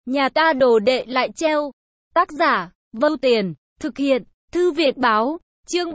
Nhà ta đồ đệ lại treo. Tác giả, Vâu Tiền, thực hiện, Thư viện báo, chương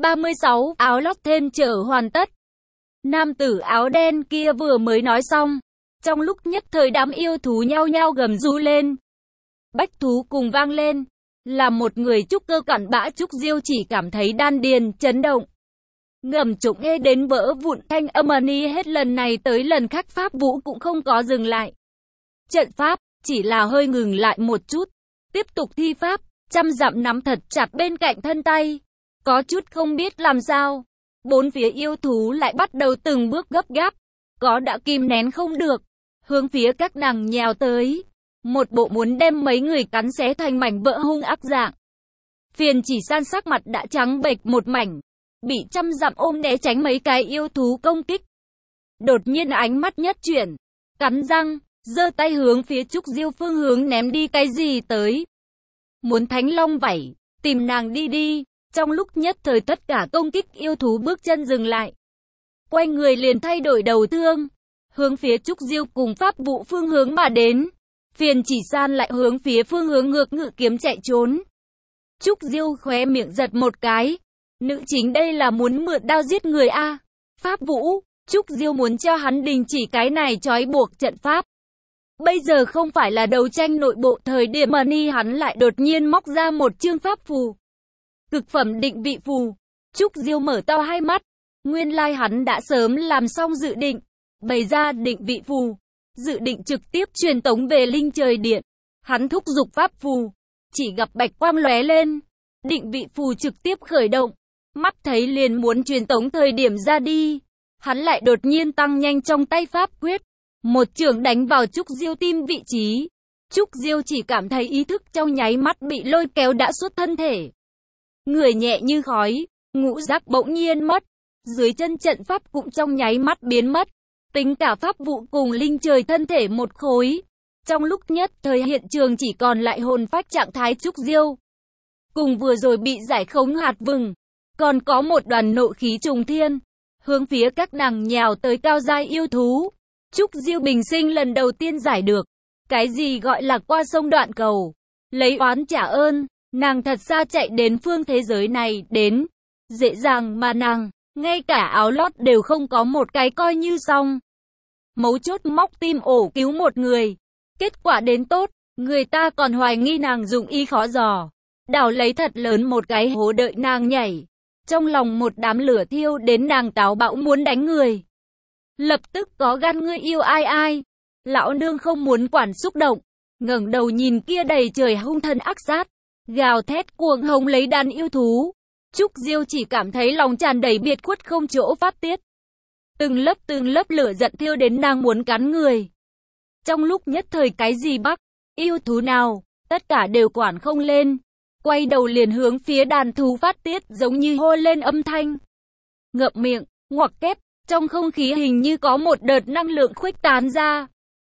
336, áo lót thêm chở hoàn tất. Nam tử áo đen kia vừa mới nói xong. Trong lúc nhất thời đám yêu thú nhao nhao gầm rú lên. Bách thú cùng vang lên. Là một người trúc cơ cặn bã Trúc Diêu chỉ cảm thấy đan điền chấn động. Ngầm trụng nghe đến vỡ vụn, thanh âm ni hết lần này tới lần khác pháp vũ cũng không có dừng lại. Trận pháp, chỉ là hơi ngừng lại một chút. Tiếp tục thi pháp, trăm dặm nắm thật chặt bên cạnh thân tay. Có chút không biết làm sao. Bốn phía yêu thú lại bắt đầu từng bước gấp gáp. Có đã kìm nén không được. Hướng phía các nàng nhào tới. Một bộ muốn đem mấy người cắn xé thành mảnh vỡ hung ác dạng. Phiền Chỉ San sắc mặt đã trắng bệch một mảnh. Bị trăm dặm ôm né tránh mấy cái yêu thú công kích. Đột nhiên ánh mắt nhất chuyển. Cắn răng, giơ tay hướng phía Trúc Diêu phương hướng ném đi cái gì tới. Muốn Thánh Long vảy, tìm nàng đi đi. Trong lúc nhất thời tất cả công kích yêu thú bước chân dừng lại. Quay người liền thay đổi đầu thương. Hướng phía Trúc Diêu cùng pháp vụ phương hướng mà đến. Phiền Chỉ San lại hướng phía phương hướng ngược ngự kiếm chạy trốn. Trúc Diêu khóe miệng giật một cái. Nữ chính đây là muốn mượn đao giết người a. Pháp Vũ, Trúc Diêu muốn cho hắn đình chỉ cái này trói buộc trận pháp. Bây giờ không phải là đấu tranh nội bộ thời điểm mà hắn lại đột nhiên móc ra một chương pháp phù. Cực phẩm định vị phù. Trúc Diêu mở to hai mắt. Nguyên lai hắn đã sớm làm xong dự định. Bày ra định vị phù. Dự định trực tiếp truyền tống về linh trời điện. Hắn thúc giục pháp phù. Chỉ gặp bạch quang lóe lên. Định vị phù trực tiếp khởi động. Mắt thấy liền muốn truyền tống thời điểm ra đi. Hắn lại đột nhiên tăng nhanh trong tay pháp quyết. Một chưởng đánh vào Trúc Diêu tim vị trí. Trúc Diêu chỉ cảm thấy ý thức trong nháy mắt bị lôi kéo đã xuất thân thể. Người nhẹ như khói, ngũ giác bỗng nhiên mất. Dưới chân trận pháp cũng trong nháy mắt biến mất. Tính cả pháp vụ cùng linh trời thân thể một khối. Trong lúc nhất thời hiện trường chỉ còn lại hồn phách trạng thái Trúc Diêu. Cùng vừa rồi bị giải khống hạt vừng. Còn có một đoàn nộ khí trùng thiên. Hướng phía các nàng nhào tới cao giai yêu thú. Trúc Diêu bình sinh lần đầu tiên giải được. Cái gì gọi là qua sông đoạn cầu. Lấy oán trả ơn. Nàng thật ra chạy đến phương thế giới này đến. Dễ dàng mà nàng. Ngay cả áo lót đều không có một cái coi như xong. Mấu chốt móc tim ổ cứu một người. Kết quả đến tốt. Người ta còn hoài nghi nàng dụng ý khó dò. Đào lấy thật lớn một cái hố đợi nàng nhảy. Trong lòng một đám lửa thiêu đến nàng táo bạo muốn đánh người. Lập tức có gan ngươi yêu ai ai. Lão nương không muốn quản xúc động. Ngẩng đầu nhìn kia đầy trời hung thần ác sát. Gào thét cuồng hống lấy đàn yêu thú. Trúc Diêu chỉ cảm thấy lòng tràn đầy biệt khuất không chỗ phát tiết. Từng lớp lửa giận thiêu đến nàng muốn cắn người. Trong lúc nhất thời cái gì bắc, yêu thú nào, tất cả đều quản không lên. Quay đầu liền hướng phía đàn thú phát tiết giống như hô lên âm thanh. Ngậm miệng, ngoặc kép, trong không khí hình như có một đợt năng lượng khuếch tán ra.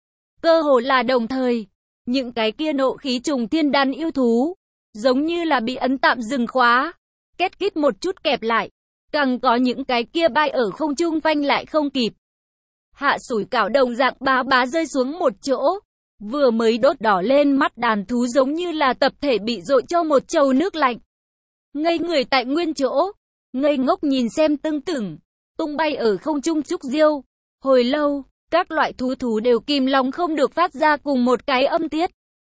Cơ hồ là đồng thời, những cái kia nộ khí trùng thiên đàn yêu thú, giống như là bị ấn tạm dừng khóa. Két kít một chút kẹp lại. Càng có những cái kia bay ở không trung phanh lại không kịp. Hạ sủi cảo đồng dạng bá bá rơi xuống một chỗ. Vừa mới đốt đỏ lên mắt đàn thú giống như là tập thể bị dội cho một chầu nước lạnh. Ngây người tại nguyên chỗ. Ngây ngốc nhìn xem tưng tửng. Tung bay ở không trung Trúc Diêu. Hồi lâu, các loại thú đều kìm lòng không được phát ra cùng một cái âm tiết.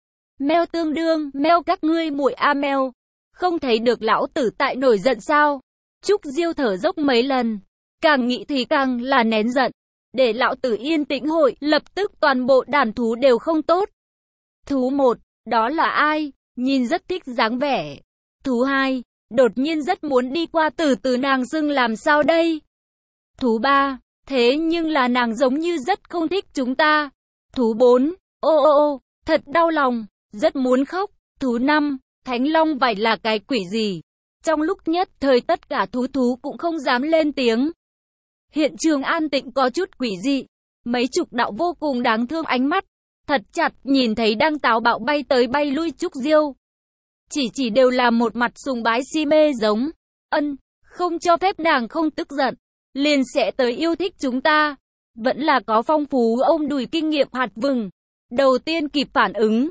Meo tương đương, meo các ngươi muội a meo. Không thấy được lão tử tại nổi giận sao? Trúc Diêu thở dốc mấy lần. Càng nghĩ thì càng là nén giận. Để lão tử yên tĩnh hội, lập tức toàn bộ đàn thú đều không tốt. Thú 1, đó là ai? Nhìn rất thích dáng vẻ. Thú 2, đột nhiên rất muốn đi qua từ từ nàng xưng làm sao đây? Thú 3, thế nhưng là nàng giống như rất không thích chúng ta. Thú 4, ô, thật đau lòng, rất muốn khóc. Thú 5, Thánh Long vảy là cái quỷ gì? Trong lúc nhất thời tất cả thú cũng không dám lên tiếng. Hiện trường an tĩnh có chút quỷ dị. Mấy chục đạo vô cùng đáng thương ánh mắt. Thật chặt nhìn thấy đang táo bạo bay tới bay lui Trúc Diêu. Chỉ đều là một mặt sùng bái si mê giống. Không cho phép nàng không tức giận. Liền sẽ tới yêu thích chúng ta. Vẫn là có phong phú ông đùi kinh nghiệm hạt vừng. Đầu tiên kịp phản ứng.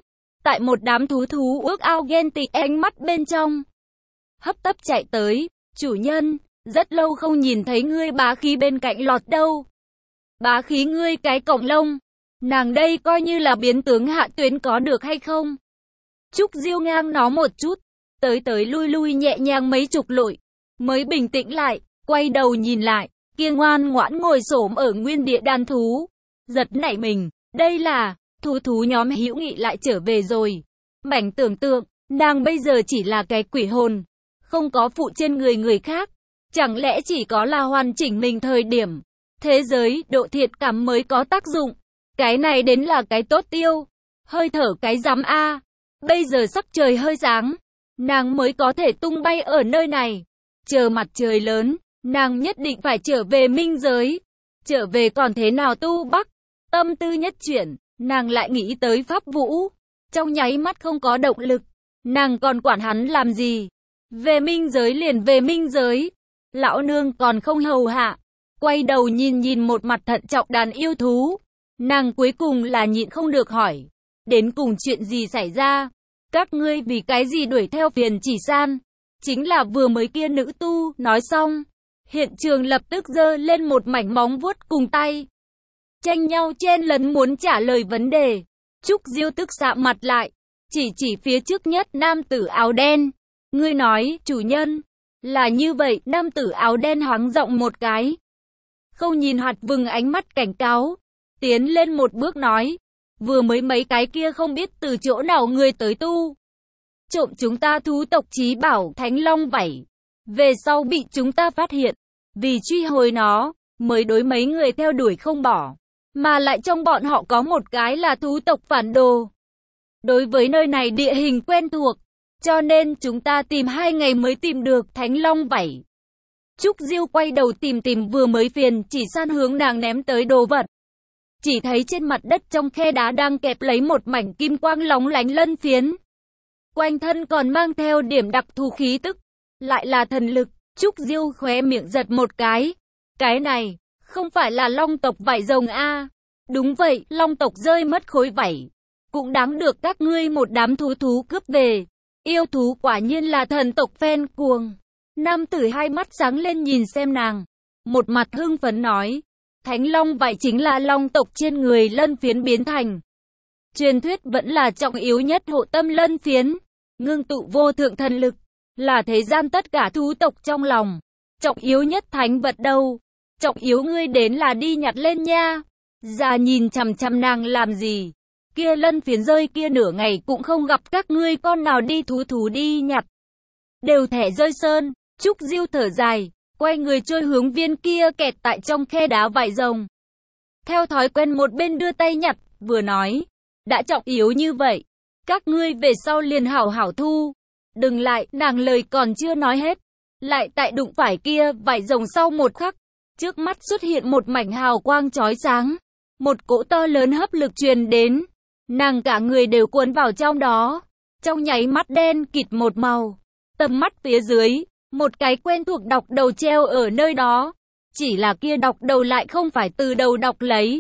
tại một đám thú thú ước ao ghen tị ánh mắt bên trong. Hấp tấp chạy tới, chủ nhân, rất lâu không nhìn thấy ngươi bá khí bên cạnh lọt đâu. Bá khí ngươi cái cổng lông, nàng đây coi như là biến tướng Hạ Tuyến có được hay không? Trúc Diêu ngang nó một chút, tới tới lui lui nhẹ nhàng mấy chục lội, mới bình tĩnh lại, quay đầu nhìn lại, kia ngoan ngoãn ngồi xổm ở nguyên địa đàn thú. Giật nảy mình, đây là, thú thú nhóm hữu nghị lại trở về rồi. Mảnh tưởng tượng, nàng bây giờ chỉ là cái quỷ hồn, không có phụ trên người khác. Chẳng lẽ chỉ có là hoàn chỉnh mình thời điểm, thế giới, độ thiệt cảm mới có tác dụng. Cái này đến là cái tốt tiêu, hơi thở cái rắm a. Bây giờ sắc trời hơi sáng, nàng mới có thể tung bay ở nơi này. Chờ mặt trời lớn, nàng nhất định phải trở về minh giới. Trở về còn thế nào tu bắc? Tâm tư nhất chuyển, nàng lại nghĩ tới Pháp Vũ. Trong nháy mắt không có động lực, nàng còn quản hắn làm gì? Về minh giới liền về minh giới. Lão nương còn không hầu hạ. Quay đầu nhìn một mặt thận trọng đàn yêu thú. Nàng cuối cùng là nhịn không được hỏi. Đến cùng chuyện gì xảy ra? Các ngươi vì cái gì đuổi theo Phiền Chỉ San? Chính là vừa mới kia nữ tu, nói xong. Hiện trường lập tức giơ lên một mảnh móng vuốt cùng tay. Tranh nhau chen lấn muốn trả lời vấn đề. Trúc Diêu tức sạm mặt lại. Chỉ phía trước nhất nam tử áo đen. Ngươi nói, chủ nhân. Là như vậy, nam tử áo đen hoáng giọng một cái. Không nhìn Hoạt Vừng ánh mắt cảnh cáo. Tiến lên một bước nói. Vừa mới mấy cái kia không biết từ chỗ nào người tới tu. Trộm chúng ta thú tộc chí bảo Thánh Long Vảy. Về sau bị chúng ta phát hiện. Vì truy hồi nó, mới đối mấy người theo đuổi không bỏ. Mà lại trong bọn họ có một cái là thú tộc phản đồ. Đối với nơi này địa hình quen thuộc. Cho nên chúng ta tìm 2 ngày mới tìm được Thánh Long Vảy. Trúc Diêu quay đầu tìm vừa mới Phiền Chỉ San hướng nàng ném tới đồ vật. Chỉ thấy trên mặt đất trong khe đá đang kẹp lấy một mảnh kim quang lóng lánh lân phiến. Quanh thân còn mang theo điểm đặc thù khí tức. Lại là thần lực. Trúc Diêu khóe miệng giật một cái. Cái này, không phải là long tộc vảy rồng a? Đúng vậy, long tộc rơi mất khối vảy. Cũng đáng được các ngươi một đám thú cướp về. Yêu thú quả nhiên là thần tộc phen cuồng. Nam tử hai mắt sáng lên nhìn xem nàng. Một mặt hưng phấn nói. Thánh long vảy chính là long tộc trên người lân phiến biến thành. Truyền thuyết vẫn là trọng yếu nhất hộ tâm lân phiến. Ngưng tụ vô thượng thần lực. Là thế gian tất cả thú tộc trong lòng. Trọng yếu nhất thánh vật đâu. Trọng yếu ngươi đến là đi nhặt lên nha. Già nhìn chằm nàng làm gì. Kia lân phiến rơi kia nửa ngày cũng không gặp các ngươi con nào đi thú đi nhặt. Đều thẻ rơi sơn. Trúc Diêu thở dài. Quay người trôi hướng viên kia kẹt tại trong khe đá vảy rồng. Theo thói quen một bên đưa tay nhặt, vừa nói. Đã trọng yếu như vậy. Các ngươi về sau liền hảo thu. Đừng lại, nàng lời còn chưa nói hết. Lại tại đụng phải kia vảy rồng sau một khắc. Trước mắt xuất hiện một mảnh hào quang chói sáng. Một cỗ to lớn hấp lực truyền đến. Nàng cả người đều cuốn vào trong đó. Trong nháy mắt đen kịt một màu. Tầm mắt phía dưới. Một cái quen thuộc đọc đầu treo ở nơi đó. Chỉ là kia đọc đầu lại không phải từ đầu đọc lấy.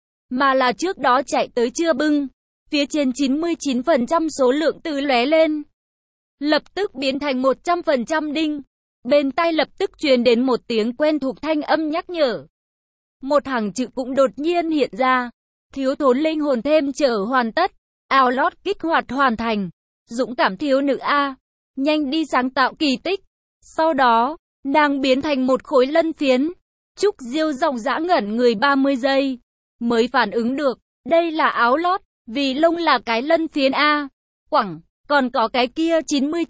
Mà là trước đó chạy tới chưa bưng. Phía trên 99% số lượng từ lóe lên. Lập tức biến thành 100% đinh. Bên tai lập tức truyền đến một tiếng quen thuộc thanh âm nhắc nhở. Một hàng chữ cũng đột nhiên hiện ra. Thiếu thốn linh hồn thêm trở hoàn tất. Ao lót kích hoạt hoàn thành. Dũng cảm thiếu nữ A. Nhanh đi sáng tạo kỳ tích. Sau đó, nàng biến thành một khối lân phiến. Trúc Diêu dòng dã ngẩn người 30 giây. Mới phản ứng được. Đây là áo lót. Vì lông là cái lân phiến A. Quẳng. Còn có cái kia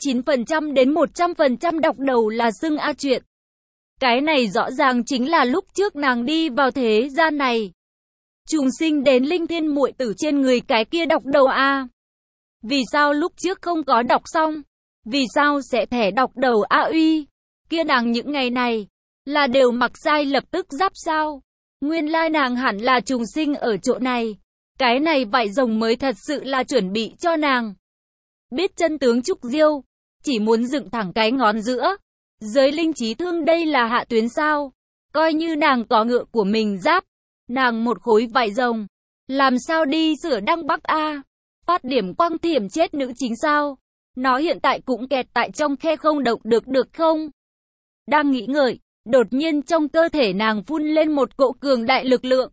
99% đến 100% đọc đầu là xưng A chuyện. Cái này rõ ràng chính là lúc trước nàng đi vào thế gian này. Trùng sinh đến linh thiên muội tử trên người cái kia đọc đầu A. Vì sao lúc trước không có đọc xong? Vì sao sẽ thẻ đọc đầu A uy? Kia nàng những ngày này là đều mặc sai lập tức giáp sao? Nguyên lai nàng hẳn là trùng sinh ở chỗ này. Cái này vảy rồng mới thật sự là chuẩn bị cho nàng. Biết chân tướng Trúc Diêu, chỉ muốn dựng thẳng cái ngón giữa. Giới linh trí thương đây là Hạ Tuyến sao? Coi như nàng có ngựa của mình giáp, nàng một khối vảy rồng, làm sao đi sửa Đăng Bắc a? Phát điểm quang thiểm chết nữ chính sao? Nó hiện tại cũng kẹt tại trong khe không động được không? Đang nghĩ ngợi, đột nhiên trong cơ thể nàng phun lên một cỗ cường đại lực lượng,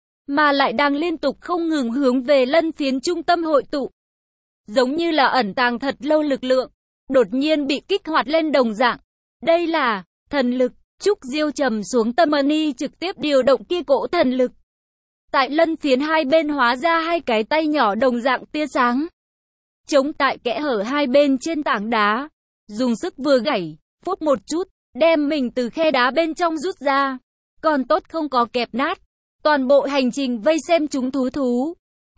mà lại đang liên tục không ngừng hướng về lân phiến trung tâm hội tụ. Giống như là ẩn tàng thật lâu lực lượng, đột nhiên bị kích hoạt lên đồng dạng. Đây là thần lực. Trúc Diêu trầm xuống tâm ni trực tiếp điều động kia cỗ thần lực. Tại lân phiến hai bên hóa ra hai cái tay nhỏ đồng dạng tia sáng, chống tại kẽ hở hai bên trên tảng đá, dùng sức vừa gảy, phút một chút, đem mình từ khe đá bên trong rút ra. Còn tốt không có kẹp nát. Toàn bộ hành trình vây xem chúng thú.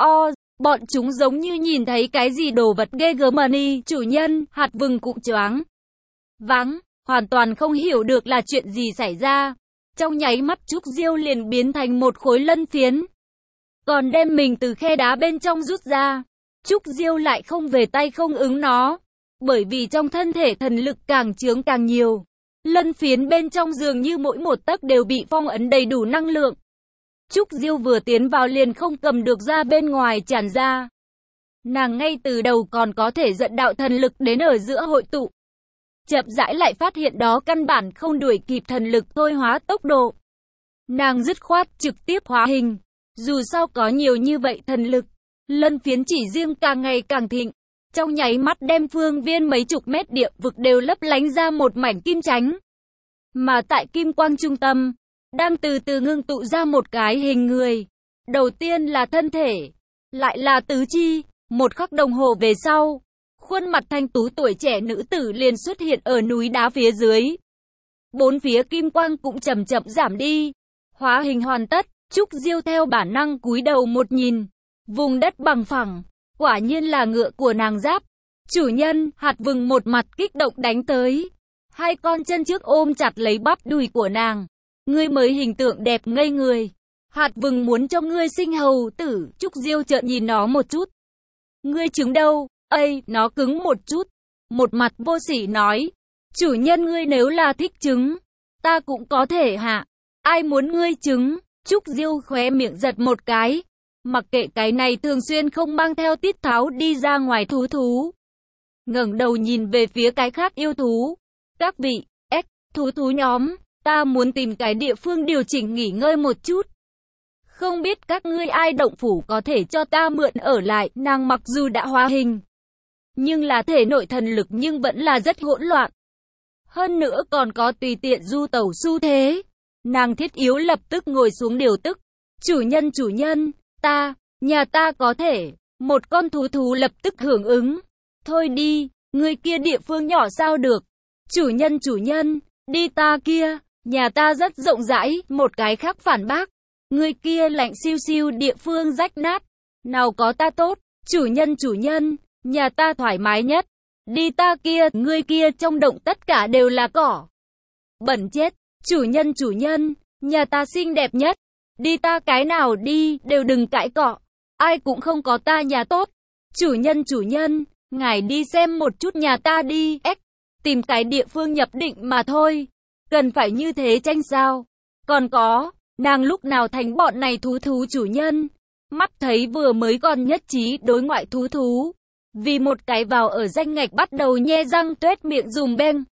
Bọn chúng giống như nhìn thấy cái gì đồ vật ghê gớm ni, chủ nhân, hạt vừng cũng choáng váng, hoàn toàn không hiểu được là chuyện gì xảy ra. Trong nháy mắt Trúc Diêu liền biến thành một khối lân phiến, còn đem mình từ khe đá bên trong rút ra. Trúc Diêu lại không về tay không ứng nó, bởi vì trong thân thể thần lực càng chướng càng nhiều. Lân phiến bên trong dường như mỗi một tấc đều bị phong ấn đầy đủ năng lượng. Trúc Diêu vừa tiến vào liền không cầm được ra bên ngoài tràn ra. Nàng ngay từ đầu còn có thể dẫn đạo thần lực đến ở giữa hội tụ. Chậm rãi lại phát hiện đó căn bản không đuổi kịp thần lực thôi hóa tốc độ. Nàng dứt khoát trực tiếp hóa hình. Dù sao có nhiều như vậy thần lực, lân phiến chỉ riêng càng ngày càng thịnh. Trong nháy mắt đem phương viên mấy chục mét địa vực đều lấp lánh ra một mảnh kim chánh. Mà tại kim quang trung tâm, đang từ từ ngưng tụ ra một cái hình người. Đầu tiên là thân thể, lại là tứ chi. Một khắc đồng hồ về sau, khuôn mặt thanh tú tuổi trẻ nữ tử liền xuất hiện ở núi đá phía dưới. Bốn phía kim quang cũng chậm chậm giảm đi. Hóa hình hoàn tất, Trúc Diêu theo bản năng cúi đầu một nhìn. Vùng đất bằng phẳng, quả nhiên là ngựa của nàng giáp. Chủ nhân, hạt vừng một mặt kích động đánh tới. Hai con chân trước ôm chặt lấy bắp đùi của nàng. Ngươi mới hình tượng đẹp ngây người. Hạt vừng muốn cho ngươi sinh hầu tử. Trúc Diêu trợn nhìn nó một chút. Ngươi trứng đâu? Ây, nó cứng một chút. Một mặt vô sỉ nói. Chủ nhân ngươi nếu là thích trứng, ta cũng có thể hạ. Ai muốn ngươi trứng? Trúc Diêu khóe miệng giật một cái. Mặc kệ cái này thường xuyên không mang theo tiết tháo đi ra ngoài thú. Ngẩng đầu nhìn về phía cái khác yêu thú. Các vị, thú nhóm, ta muốn tìm cái địa phương điều chỉnh nghỉ ngơi một chút. Không biết các ngươi ai động phủ có thể cho ta mượn ở lại. Nàng mặc dù đã hóa hình, nhưng là thể nội thần lực nhưng vẫn là rất hỗn loạn. Hơn nữa còn có tùy tiện du tẩu xu thế. Nàng thiết yếu lập tức ngồi xuống điều tức. Chủ nhân, nhà ta có thể. Một con thú lập tức hưởng ứng. Thôi đi, người kia địa phương nhỏ sao được. Chủ nhân, đi ta kia, nhà ta rất rộng rãi. Một cái khác phản bác. Người kia lạnh siêu siêu địa phương rách nát. Nào có ta tốt. Chủ nhân, nhà ta thoải mái nhất. Đi ta kia, người kia trong động tất cả đều là cỏ. Bẩn chết. Chủ nhân, nhà ta xinh đẹp nhất. Đi ta cái nào đi, đều đừng cãi cọ. Ai cũng không có ta nhà tốt. Chủ nhân, ngài đi xem một chút nhà ta đi. Tìm cái địa phương nhập định mà thôi. Cần phải như thế tranh sao? Còn có, nàng lúc nào thành bọn này thú chủ nhân? Mắt thấy vừa mới còn nhất trí đối ngoại thú. Vì một cái vào ở danh ngạch bắt đầu nhe răng tuét miệng dùm beng.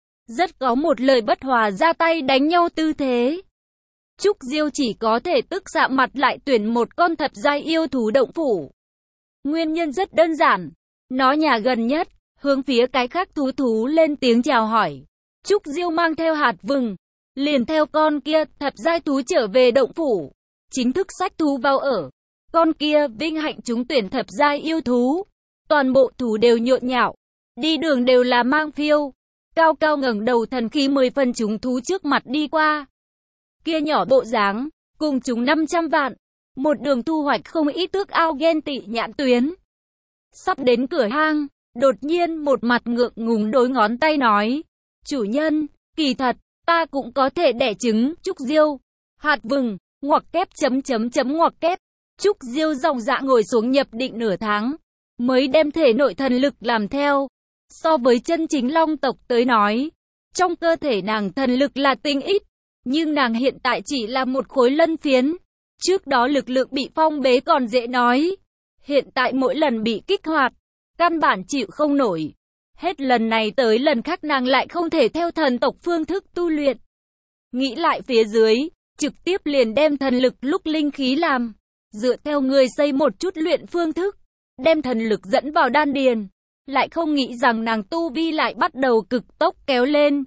Rất có một lời bất hòa ra tay đánh nhau tư thế. Trúc Diêu chỉ có thể tức xạ mặt lại tuyển một con thật giai yêu thú động phủ. Nguyên nhân rất đơn giản. Nó nhà gần nhất, hướng phía cái khác thú lên tiếng chào hỏi. Trúc Diêu mang theo hạt vừng, liền theo con kia thật giai thú trở về động phủ. Chính thức xách thú vào ở. Con kia vinh hạnh trúng tuyển thập giai yêu thú. Toàn bộ thú đều nhộn nhạo. Đi đường đều là mang phiêu. Cao cao ngẩng đầu thần khí 10 phần chúng thú trước mặt đi qua. Kia nhỏ bộ dáng, cùng chúng 500 vạn. Một đường thu hoạch không ít tước ao ghen tị nhãn tuyến. Sắp đến cửa hang, đột nhiên một mặt ngượng ngùng đối ngón tay nói. Chủ nhân, kỳ thật, ta cũng có thể đẻ trứng. Trúc Diêu, hạt vừng, ngoặc kép ngoặc kép. Trúc Diêu dòng dạ ngồi xuống nhập định nửa tháng, mới đem thể nội thần lực làm theo. So với chân chính long tộc tới nói, trong cơ thể nàng thần lực là tinh ít, nhưng nàng hiện tại chỉ là một khối lân phiến. Trước đó lực lượng bị phong bế còn dễ nói, Hiện tại mỗi lần bị kích hoạt, căn bản chịu không nổi. Hết lần này tới lần khác nàng lại không thể theo thần tộc phương thức tu luyện. Nghĩ lại phía dưới, trực tiếp liền đem thần lực lúc linh khí làm. Dựa theo người xây một chút luyện phương thức, đem thần lực dẫn vào đan điền. Lại không nghĩ rằng nàng tu vi lại bắt đầu cực tốc kéo lên.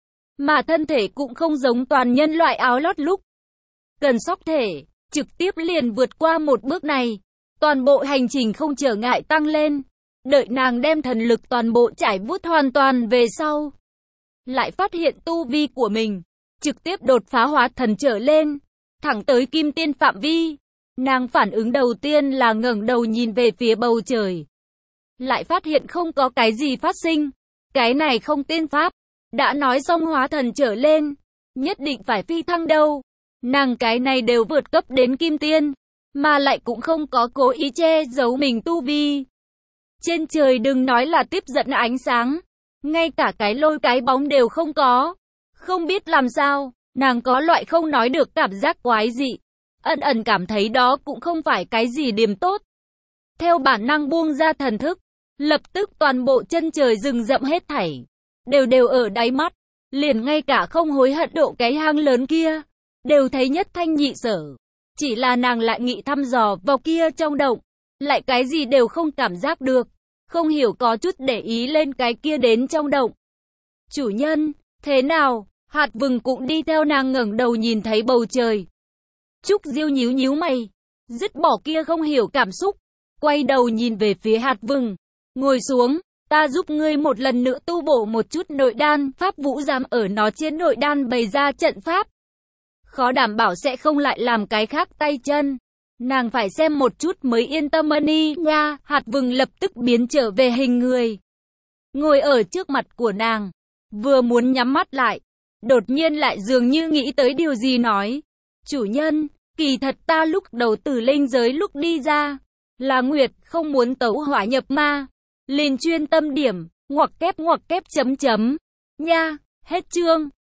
Mà thân thể cũng không giống toàn nhân loại áo lót lúc cần sóc thể, trực tiếp liền vượt qua một bước này. Toàn bộ hành trình không trở ngại tăng lên. Đợi nàng đem thần lực toàn bộ trải vút hoàn toàn về sau. Lại phát hiện tu vi của mình, trực tiếp đột phá hóa thần trở lên, thẳng tới kim tiên phạm vi. Nàng phản ứng đầu tiên là ngẩng đầu nhìn về phía bầu trời. Lại phát hiện không có cái gì phát sinh. Cái này không tiên pháp. Đã nói xong hóa thần trở lên, nhất định phải phi thăng đâu. Nàng cái này đều vượt cấp đến kim tiên, mà lại cũng không có cố ý che giấu mình tu vi. Trên trời đừng nói là tiếp dẫn ánh sáng, ngay cả cái lôi cái bóng đều không có. Không biết làm sao, nàng có loại không nói được cảm giác quái dị. Ẩn ẩn cảm thấy đó cũng không phải cái gì điểm tốt. Theo bản năng buông ra thần thức, lập tức toàn bộ chân trời rừng rậm hết thảy đều ở đáy mắt, liền ngay cả không hối hận độ cái hang lớn kia, đều thấy nhất thanh nhị sở. Chỉ là nàng lại nghĩ thăm dò vào kia trong động, lại cái gì đều không cảm giác được, không hiểu có chút để ý lên cái kia đến trong động. Chủ nhân, thế nào? Hạt Vừng cũng đi theo nàng ngẩng đầu nhìn thấy bầu trời. Trúc Diêu nhíu nhíu mày, dứt bỏ kia không hiểu cảm xúc, quay đầu nhìn về phía Hạt Vừng, ngồi xuống. Ta giúp ngươi một lần nữa tu bổ một chút nội đan, pháp vũ giám ở nó trên nội đan bày ra trận pháp. Khó đảm bảo sẽ không lại làm cái khác tay chân. Nàng phải xem một chút mới yên tâm đi nha. Hạt Vừng lập tức biến trở về hình người, ngồi ở trước mặt của nàng, vừa muốn nhắm mắt lại, đột nhiên lại dường như nghĩ tới điều gì nói. Chủ nhân, kỳ thật ta lúc đầu từ linh giới lúc đi ra, là Nguyệt không muốn tấu hỏa nhập ma. Liền chuyên tâm điểm, ngoặc kép nha, hết chương.